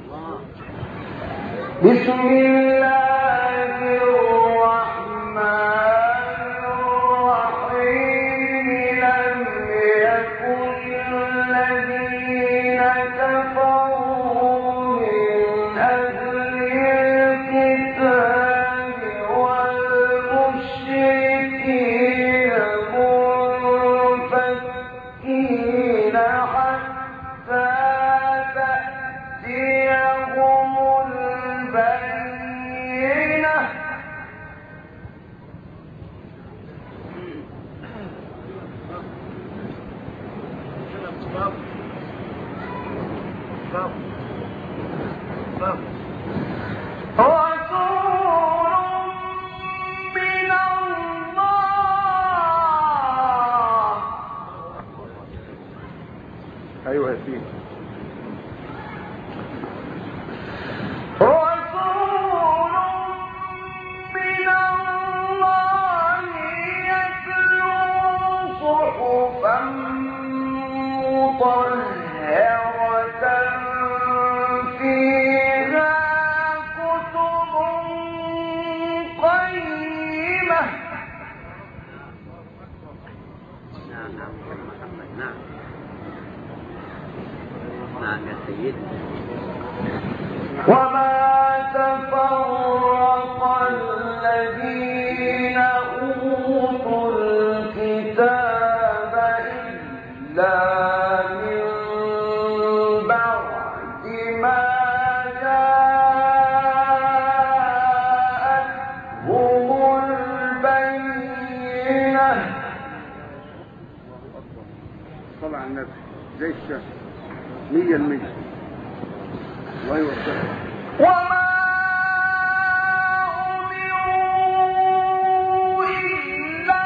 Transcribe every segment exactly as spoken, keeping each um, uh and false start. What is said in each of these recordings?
بسم الله الرحمن الرحيم لم يكن الذين كفروا من أهل الكتاب والمشركين منفكين حتى تأتيهم البينة رسول من الله. ايوه يا سيدي. رسول من الله يتلو صحفا مطهرة فيها كتب قيمة. نعم نعم محمد نعم نعم يا سيدي. وما تفرق الذين أوتوا الكتاب إلا من بعد ما جاءتهم البينة. صلى على النبي زي الشمس مية المية. الله يوفقك. وما أمروا إلا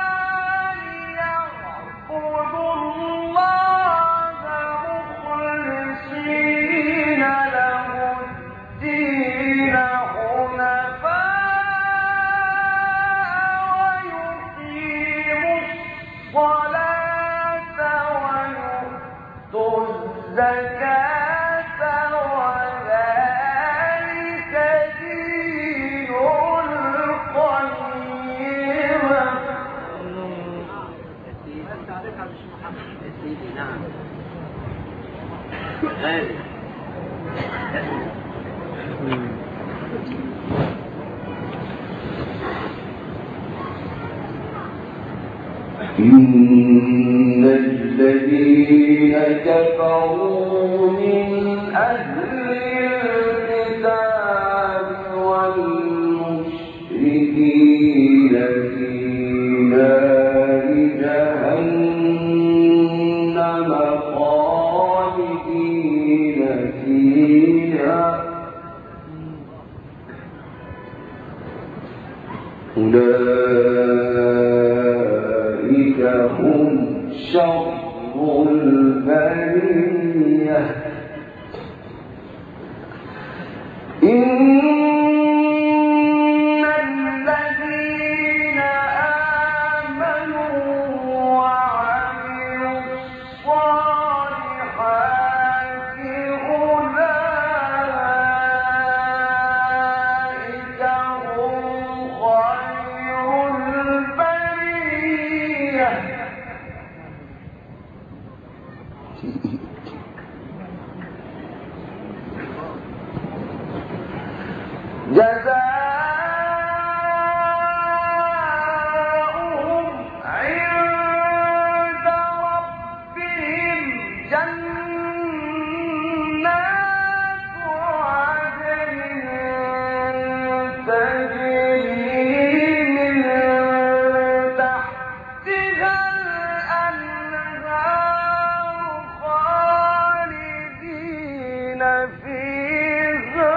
ليعبدوا الله مخلصين له الدين حنفاء ويقيموا الصلاة ويؤتوا الزكاة إن الذين كفروا من أهل الكتاب والمشركين في نار جهنم خالدين فيها أولئك هم شر البرية. إن الذين آمنوا وعملوا الصالحات أولئك هم خير البرية. جزاؤهم عند ربهم جنات عدن تجري من تحتها الأنهار خالدين فيها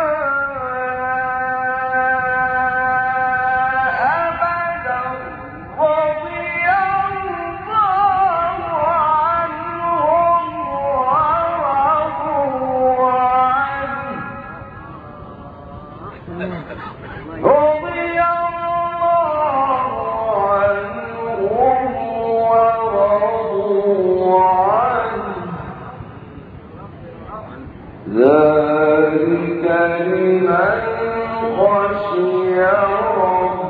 ذلك لمن خشي ربه